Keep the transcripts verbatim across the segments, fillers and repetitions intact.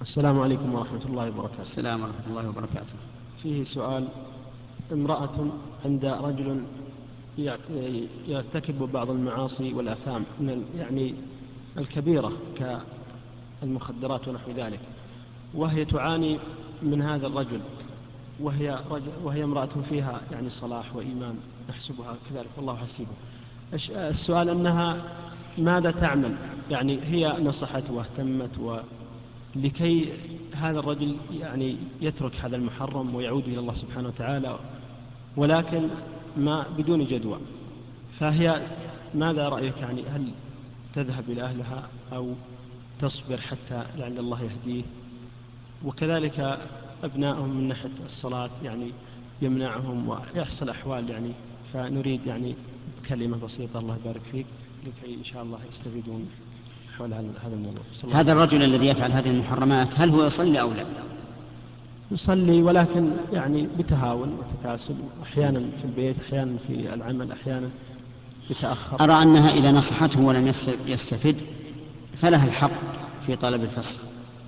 السلام عليكم ورحمة الله وبركاته. السلام ورحمة الله وبركاته. فيه سؤال: امرأة عند رجل يرتكب بعض المعاصي والآثام من يعني الكبيرة كالمخدرات ونحو ذلك، وهي تعاني من هذا الرجل، وهي, رجل وهي امرأة فيها يعني صلاح وإيمان، نحسبها كذلك والله حسيبه. السؤال أنها ماذا تعمل؟ يعني هي نصحت واهتمت لكي هذا الرجل يعني يترك هذا المحرم ويعود إلى الله سبحانه وتعالى، ولكن ما بدون جدوى. فهي ماذا رأيك؟ يعني هل تذهب إلى أهلها أو تصبر حتى لعل الله يهديه؟ وكذلك أبنائهم من ناحية الصلاة يعني يمنعهم ويحصل أحوال، يعني فنريد يعني كلمة بسيطة الله يبارك فيك لكي إن شاء الله يستفيدون حول هذا الموضوع. هذا الرجل الذي يفعل هذه المحرمات هل هو يصلي أو لا؟ يصلي ولكن يعني بتهاون وتكاسل، أحيانا في البيت، أحيانا في العمل، أحيانا يتأخر. أرى أنها إذا نصحته ولم يستفد فلها الحق في طلب الفسخ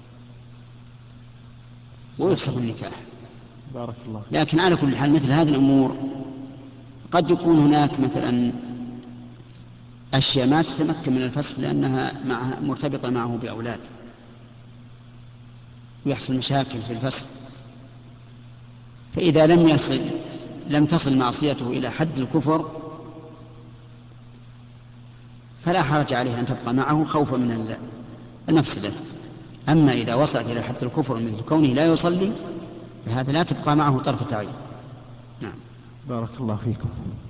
ويفسخ النكاح. بارك الله. لكن على كل حال مثل هذه الأمور قد يكون هناك مثلا أشياء ما تتمكن من الفسخ لأنها معها مرتبطة معه بأولاد ويحصل مشاكل في الفسخ، فإذا لم يصل لم تصل معصيته إلى حد الكفر فلا حرج عليه أن تبقى معه خوفا من المفسدة. أما إذا وصلت إلى حد الكفر مثل كونه لا يصلي فهذا لا تبقى معه طرفة عين. نعم. بارك الله فيكم.